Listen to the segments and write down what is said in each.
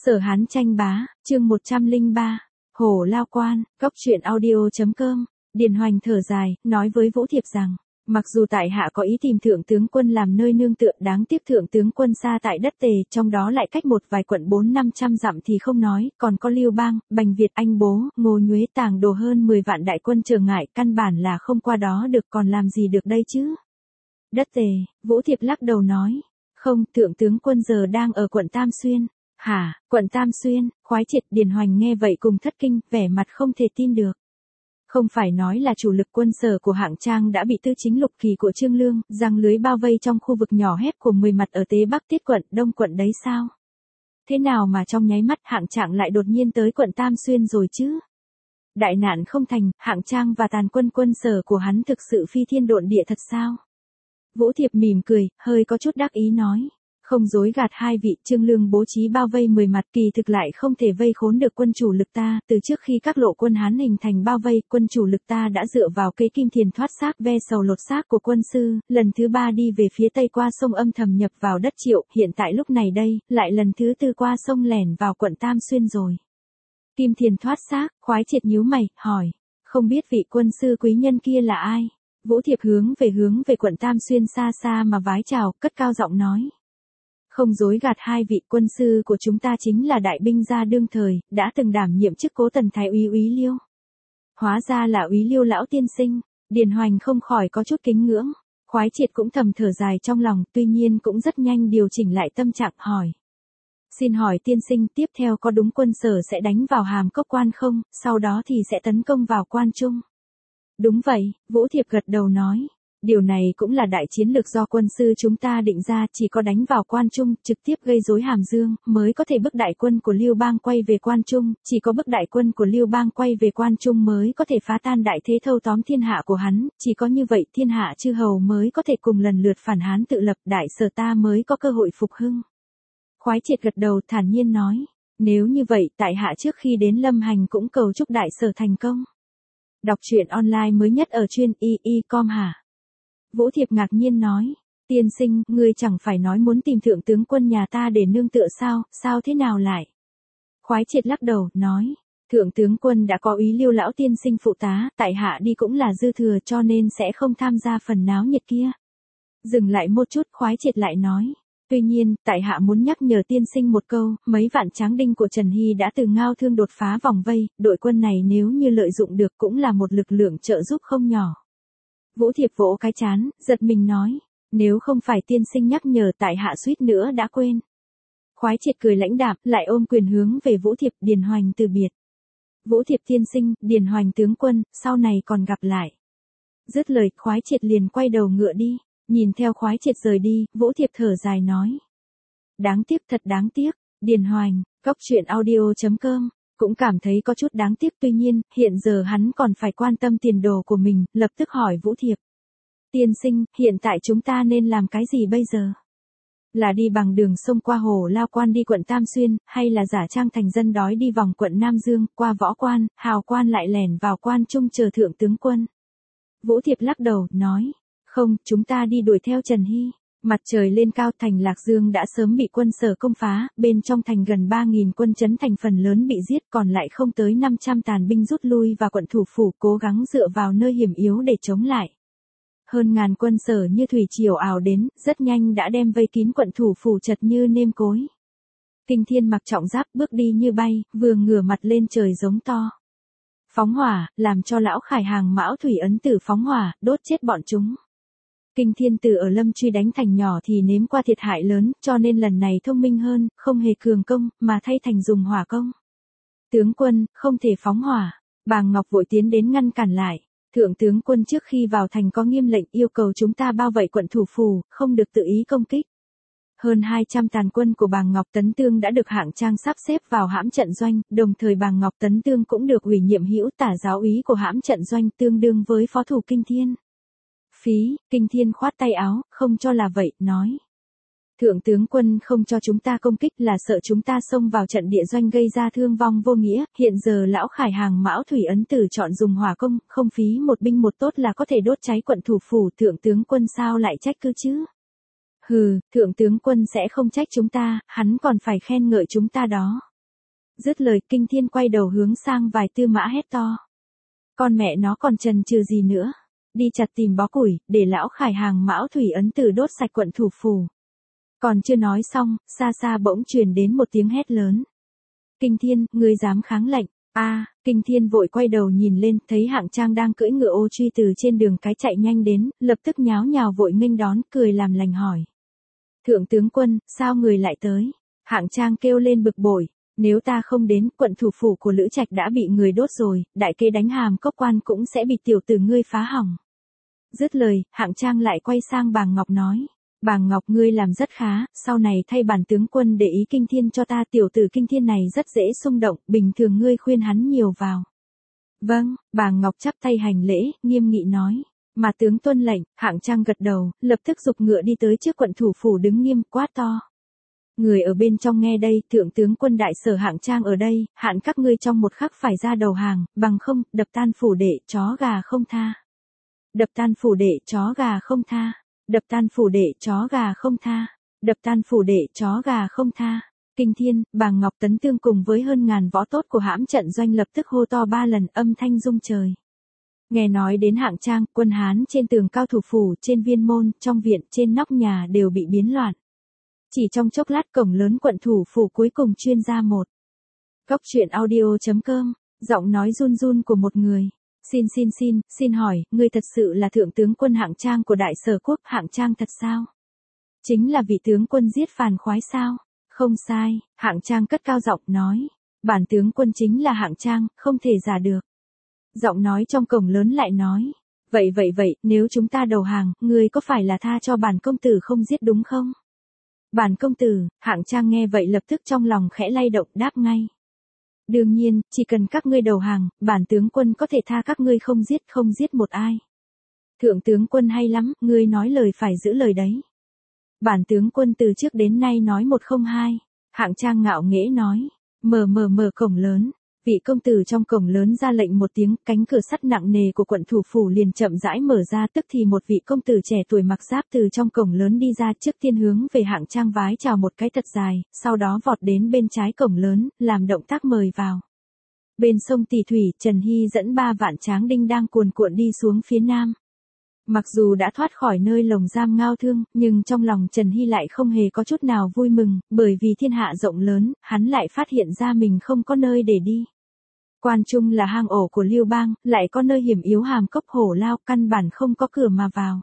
Sở Hán tranh bá, chương 103, Hổ Lao Quan, Góc truyện audio.com, Điền Hoành thở dài, nói với Vũ Thiệp rằng, mặc dù tại hạ có ý tìm thượng tướng quân làm nơi nương tựa, đáng tiếc thượng tướng quân xa tại đất Tề, trong đó lại cách một vài quận 400-500 dặm thì không nói, còn có Lưu Bang, Bành Việt, Anh Bố, Ngô Nhuế Tàng đồ hơn 10 vạn đại quân trở ngại, căn bản là không qua đó được, còn làm gì được đây chứ? Đất Tề, Vũ Thiệp lắc đầu nói, không, thượng tướng quân giờ đang ở quận Tam Xuyên. Hả, quận Tam Xuyên? Khoái Triệt. Điền Hoành nghe vậy cùng thất kinh, vẻ mặt không thể tin được. Không phải nói là chủ lực quân sở của Hạng Trang đã bị Tư Chính Lục Kỳ của Trương Lương giăng lưới bao vây trong khu vực nhỏ hẹp của 10 mặt ở Tế Bắc Tiết quận, Đông quận đấy sao? Thế nào mà trong nháy mắt Hạng Trạng lại đột nhiên tới quận Tam Xuyên rồi chứ? Đại nạn không thành, Hạng Trang và tàn quân quân sở của hắn thực sự phi thiên độn địa thật sao? Vũ Thiệp mỉm cười, hơi có chút đắc ý nói. Không dối gạt hai vị, Trương Lương bố trí bao vây 10 mặt, kỳ thực lại không thể vây khốn được quân chủ lực ta, từ trước khi các lộ quân Hán hình thành bao vây, quân chủ lực ta đã dựa vào cây kim thiền thoát xác ve sầu lột xác của quân sư, lần thứ 3 đi về phía tây qua sông âm thầm nhập vào đất Triệu, hiện tại lúc này đây, lại lần thứ 4 qua sông lẻn vào quận Tam Xuyên rồi. Kim thiền thoát xác, Khoái Triệt nhíu mày, hỏi, không biết vị quân sư quý nhân kia là ai? Vũ Thiệp hướng về quận Tam Xuyên xa xa mà vái chào, cất cao giọng nói. Không dối gạt hai vị, quân sư của chúng ta chính là đại binh gia đương thời, đã từng đảm nhiệm chức cố tần thái úy úy Liêu. Hóa ra là úy Liêu lão tiên sinh, Điền Hoành không khỏi có chút kính ngưỡng. Khoái Triệt cũng thầm thở dài trong lòng, tuy nhiên cũng rất nhanh điều chỉnh lại tâm trạng, hỏi. Xin hỏi tiên sinh, tiếp theo có đúng quân sở sẽ đánh vào Hàm Cốc Quan không, sau đó thì sẽ tấn công vào Quan Trung? Đúng vậy, Vũ Thiệp gật đầu nói. Điều này cũng là đại chiến lược do quân sư chúng ta định ra, chỉ có đánh vào Quan Trung, trực tiếp gây rối Hàm Dương, mới có thể bức đại quân của Lưu Bang quay về Quan Trung, chỉ có bức đại quân của Lưu Bang quay về Quan Trung mới có thể phá tan đại thế thâu tóm thiên hạ của hắn, chỉ có như vậy thiên hạ chư hầu mới có thể cùng lần lượt phản Hán tự lập, đại sở ta mới có cơ hội phục hưng. Khoái Triệt gật đầu thản nhiên nói, nếu như vậy tại hạ trước khi đến Lâm Hành cũng cầu chúc đại sở thành công. Đọc truyện online mới nhất ở chuyên y.com hả? Vũ Thiệp ngạc nhiên nói, tiên sinh, ngươi chẳng phải nói muốn tìm thượng tướng quân nhà ta để nương tựa sao, sao thế nào lại? Khoái Triệt lắc đầu, nói, thượng tướng quân đã có úy Liêu lão tiên sinh phụ tá, tại hạ đi cũng là dư thừa cho nên sẽ không tham gia phần náo nhiệt kia. Dừng lại một chút, Khoái Triệt lại nói, tuy nhiên, tại hạ muốn nhắc nhở tiên sinh một câu, mấy vạn tráng đinh của Trần Hy đã từ Ngao Thương đột phá vòng vây, đội quân này nếu như lợi dụng được cũng là một lực lượng trợ giúp không nhỏ. Vũ Thiệp vỗ cái trán, giật mình nói, nếu không phải tiên sinh nhắc nhở tại hạ suýt nữa đã quên. Khoái Triệt cười lãnh đạm, lại ôm quyền hướng về Vũ Thiệp. Điền Hoành từ biệt. Vũ Thiệp tiên sinh, Điền Hoành tướng quân, sau này còn gặp lại. Dứt lời, Khoái Triệt liền quay đầu ngựa đi, nhìn theo Khoái Triệt rời đi, Vũ Thiệp thở dài nói. Đáng tiếc, thật đáng tiếc, Điền Hoành, Góc truyện audio.com. Cũng cảm thấy có chút đáng tiếc, tuy nhiên, hiện giờ hắn còn phải quan tâm tiền đồ của mình, lập tức hỏi Vũ Thiệp. Tiên sinh, hiện tại chúng ta nên làm cái gì bây giờ? Là đi bằng đường sông qua Hồ Lao Quan đi quận Tam Xuyên, hay là giả trang thành dân đói đi vòng quận Nam Dương, qua Võ Quan, Hào Quan lại lẻn vào Quan Trung chờ thượng tướng quân? Vũ Thiệp lắc đầu, nói, không, chúng ta đi đuổi theo Trần Hy. Mặt trời lên cao, thành Lạc Dương đã sớm bị quân sở công phá, bên trong thành gần 3.000 quân trấn thành phần lớn bị giết, còn lại không tới 500 tàn binh rút lui và quận thủ phủ cố gắng dựa vào nơi hiểm yếu để chống lại. Hơn ngàn quân sở như thủy triều ào đến, rất nhanh đã đem vây kín quận thủ phủ chật như nêm cối. Kinh Thiên mặc trọng giáp bước đi như bay, vừa ngửa mặt lên trời giống to. Phóng hỏa, làm cho lão Khải Hàng Mão Thủy Ấn Tử phóng hỏa, đốt chết bọn chúng. Kinh Thiên từ ở Lâm Truy đánh thành nhỏ thì nếm qua thiệt hại lớn, cho nên lần này thông minh hơn, không hề cường công, mà thay thành dùng hỏa công. Tướng quân, không thể phóng hỏa. Bàng Ngọc vội tiến đến ngăn cản lại. Thượng tướng quân trước khi vào thành có nghiêm lệnh yêu cầu chúng ta bao vây quận thủ phủ, không được tự ý công kích. Hơn 200 tàn quân của Bàng Ngọc Tấn Tương đã được Hạng Trang sắp xếp vào hãm trận doanh, đồng thời Bàng Ngọc Tấn Tương cũng được ủy nhiệm hữu tả giáo úy của hãm trận doanh, tương đương với phó thủ Kinh Thiên. Phí, Kinh Thiên khoát tay áo, không cho là vậy, nói. Thượng tướng quân không cho chúng ta công kích là sợ chúng ta xông vào trận địa doanh gây ra thương vong vô nghĩa, hiện giờ lão Khải Hàng Mão Thủy Ấn Tử chọn dùng hỏa công, không phí một binh một tốt là có thể đốt cháy quận thủ phủ, thượng tướng quân sao lại trách cứ chứ? Hừ, thượng tướng quân sẽ không trách chúng ta, hắn còn phải khen ngợi chúng ta đó. Dứt lời Kinh Thiên quay đầu hướng sang vài Tư Mã hét to. Con mẹ nó còn chần chừ gì nữa. Đi chặt tìm bó củi, để lão Khải hàng Mão Thủy Ấn Tử đốt sạch quận thủ phủ. Còn chưa nói xong, xa xa bỗng truyền đến một tiếng hét lớn. Kinh Thiên, ngươi dám kháng lệnh. Kinh Thiên vội quay đầu nhìn lên, thấy Hạng Trang đang cưỡi ngựa ô truy từ trên đường cái chạy nhanh đến, lập tức nháo nhào vội nghênh đón, cười làm lành hỏi. Thượng tướng quân, sao người lại tới? Hạng Trang kêu lên bực bội. Nếu ta không đến, quận thủ phủ của Lữ Trạch đã bị người đốt rồi, đại kế đánh Hàm Cốc quan cũng sẽ bị tiểu tử ngươi phá hỏng. Dứt lời, Hạng Trang lại quay sang Bàng Ngọc nói. Bàng Ngọc ngươi làm rất khá, sau này thay bản tướng quân để ý Kinh Thiên cho ta, tiểu tử Kinh Thiên này rất dễ xung động, bình thường ngươi khuyên hắn nhiều vào. Vâng, Bàng Ngọc chắp tay hành lễ, nghiêm nghị nói. Mà tướng tuân lệnh, Hạng Trang gật đầu, lập tức giục ngựa đi tới trước quận thủ phủ đứng nghiêm quát to. Người ở bên trong nghe đây, thượng tướng quân đại sở Hạng Trang ở đây, hạn các ngươi trong một khắc phải ra đầu hàng, bằng không, đập tan phủ đệ, chó gà không tha. Đập tan phủ đệ, chó gà không tha. Đập tan phủ đệ, chó gà không tha. Đập tan phủ đệ, chó gà không tha. Kinh Thiên, Bàng Ngọc Tấn Tương cùng với hơn ngàn võ tốt của hãm trận doanh lập tức hô to 3 lần, âm thanh rung trời. Nghe nói đến Hạng Trang, quân Hán trên tường cao thủ phủ, trên viên môn, trong viện, trên nóc nhà đều bị biến loạn. Chỉ trong chốc lát cổng lớn quận thủ phủ cuối cùng chuyên ra một. Góc truyện audio.com, giọng nói run run của một người. Xin hỏi, ngươi thật sự là thượng tướng quân Hạng Trang của đại sở quốc, Hạng Trang thật sao? Chính là vị tướng quân giết Phàn Khoái sao? Không sai, Hạng Trang cất cao giọng nói. Bản tướng quân chính là Hạng Trang, không thể giả được. Giọng nói trong cổng lớn lại nói. Vậy, nếu chúng ta đầu hàng, ngươi có phải là tha cho bản công tử không giết đúng không? Bản công tử, Hạng Trang nghe vậy lập tức trong lòng khẽ lay động đáp ngay. Đương nhiên, chỉ cần các ngươi đầu hàng, bản tướng quân có thể tha các ngươi không giết một ai. Thượng tướng quân hay lắm, ngươi nói lời phải giữ lời đấy. Bản tướng quân từ trước đến nay nói một không hai. Hạng Trang ngạo nghễ nói. Mở cổng lớn. Vị công tử trong cổng lớn ra lệnh một tiếng, cánh cửa sắt nặng nề của quận thủ phủ liền chậm rãi mở ra, tức thì một vị công tử trẻ tuổi mặc giáp từ trong cổng lớn đi ra, trước tiên hướng về Hạng Trang vái chào một cái thật dài, sau đó vọt đến bên trái cổng lớn, làm động tác mời vào. Bên sông Tỷ Thủy, Trần Hy dẫn 3 vạn tráng đinh đang cuồn cuộn đi xuống phía nam. Mặc dù đã thoát khỏi nơi lồng giam Ngao Thương, nhưng trong lòng Trần Hy lại không hề có chút nào vui mừng, bởi vì thiên hạ rộng lớn, hắn lại phát hiện ra mình không có nơi để đi. Quan Trung là hang ổ của Liêu Bang, lại có nơi hiểm yếu Hàm Cốc Hổ Lao, căn bản không có cửa mà vào.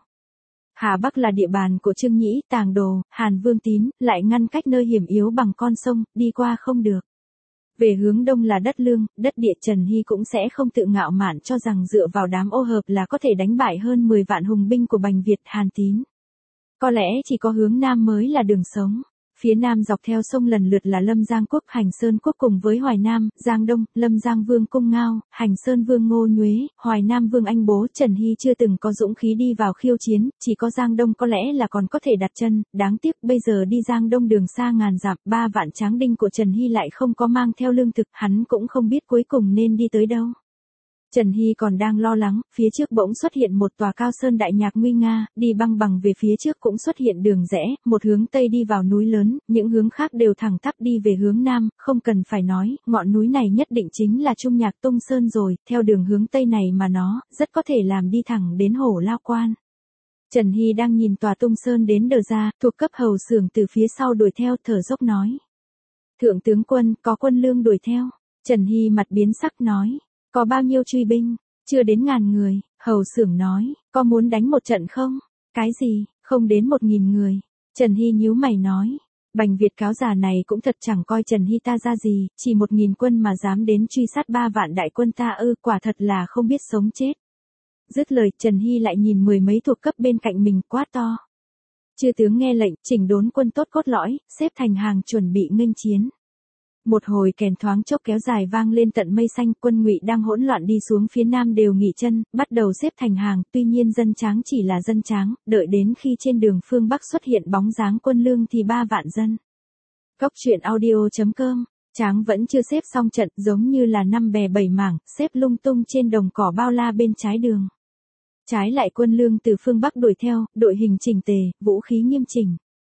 Hà Bắc là địa bàn của Trương Nhĩ, Tàng Đồ, Hàn Vương Tín, lại ngăn cách nơi hiểm yếu bằng con sông, đi qua không được. Về hướng đông là đất lương, đất địa, Trần Hy cũng sẽ không tự ngạo mạn cho rằng dựa vào đám ô hợp là có thể đánh bại hơn 10 vạn hùng binh của Bành Việt, Hàn Tín. Có lẽ chỉ có hướng nam mới là đường sống. Phía nam dọc theo sông lần lượt là Lâm Giang Quốc, Hành Sơn Quốc cùng với Hoài Nam, Giang Đông, Lâm Giang Vương Cung Ngao, Hành Sơn Vương Ngô Nhuế, Hoài Nam Vương Anh Bố. Trần Hy chưa từng có dũng khí đi vào khiêu chiến, chỉ có Giang Đông có lẽ là còn có thể đặt chân, đáng tiếc bây giờ đi Giang Đông đường xa ngàn dặm, 3 vạn tráng đinh của Trần Hy lại không có mang theo lương thực, hắn cũng không biết cuối cùng nên đi tới đâu. Trần Hy còn đang lo lắng, phía trước bỗng xuất hiện một tòa cao sơn đại nhạc nguy nga, đi băng bằng về phía trước cũng xuất hiện đường rẽ, một hướng tây đi vào núi lớn, những hướng khác đều thẳng tắp đi về hướng nam, không cần phải nói, ngọn núi này nhất định chính là Trung Nhạc Tung Sơn rồi, theo đường hướng tây này mà nó, rất có thể làm đi thẳng đến Hổ Lao Quan. Trần Hy đang nhìn tòa Tung Sơn đến đờ ra, thuộc cấp hầu xưởng từ phía sau đuổi theo, thở dốc nói. Thượng tướng quân, có quân lương đuổi theo. Trần Hy mặt biến sắc nói. Có bao nhiêu truy binh? Chưa đến 1000 người, hầu xưởng nói, có muốn đánh một trận không? Cái gì, không đến 1000 người. Trần Hy nhíu mày nói, Bành Việt cáo già này cũng thật chẳng coi Trần Hy ta ra gì, chỉ 1000 quân mà dám đến truy sát 3 vạn đại quân ta ư, quả thật là không biết sống chết. Dứt lời, Trần Hy lại nhìn 10 mấy thuộc cấp bên cạnh mình quát to. Chư tướng nghe lệnh, chỉnh đốn quân tốt cốt lõi, xếp thành hàng chuẩn bị nghênh chiến. Một hồi kèn thoáng chốc kéo dài vang lên tận mây xanh, quân Ngụy đang hỗn loạn đi xuống phía nam đều nghỉ chân, bắt đầu xếp thành hàng, tuy nhiên dân tráng chỉ là dân tráng, đợi đến khi trên đường phương Bắc xuất hiện bóng dáng quân lương thì 3 vạn dân. Góc truyện audio.com, tráng vẫn chưa xếp xong trận, giống như là 5 bè 7 mảng, xếp lung tung trên đồng cỏ bao la bên trái đường. Trái lại quân lương từ phương Bắc đuổi theo, đội hình chỉnh tề, vũ khí nghiêm chỉnh.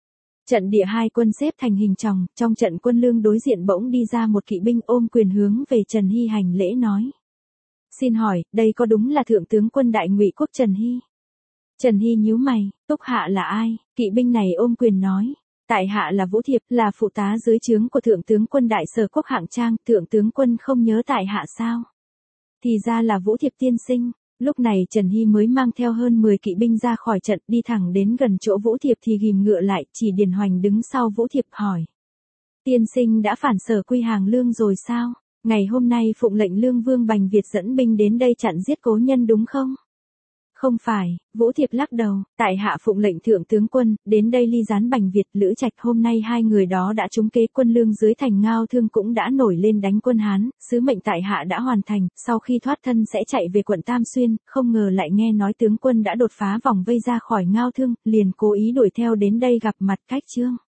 Trận địa hai quân xếp thành hình chồng, trong trận quân lương đối diện bỗng đi ra một kỵ binh ôm quyền hướng về Trần Hy hành lễ nói. Xin hỏi, đây có đúng là thượng tướng quân Đại Ngụy quốc Trần Hy? Trần Hy nhíu mày, Túc hạ là ai? Kỵ binh này ôm quyền nói. Tại hạ là Vũ Thiệp, là phụ tá dưới trướng của thượng tướng quân Đại Sở quốc Hạng Trang, thượng tướng quân không nhớ tại hạ sao? Thì ra là Vũ Thiệp tiên sinh. Lúc này Trần Hy mới mang theo hơn 10 kỵ binh ra khỏi trận, đi thẳng đến gần chỗ Vũ Thiệp thì ghim ngựa lại, chỉ Điền Hoành đứng sau Vũ Thiệp hỏi. Tiên sinh đã phản Sở quy hàng lương rồi sao? Ngày hôm nay phụng lệnh Lương Vương Bành Việt dẫn binh đến đây chặn giết cố nhân đúng không? Không phải, Vũ Thiệp lắc đầu, tại hạ phụng lệnh thượng tướng quân, đến đây ly gián Bành Việt Lữ Trạch, hôm nay hai người đó đã trúng kế, quân lương dưới thành Ngao Thương cũng đã nổi lên đánh quân Hán, sứ mệnh tại hạ đã hoàn thành, sau khi thoát thân sẽ chạy về quận Tam Xuyên, không ngờ lại nghe nói tướng quân đã đột phá vòng vây ra khỏi Ngao Thương, liền cố ý đuổi theo đến đây gặp mặt Cách Trương.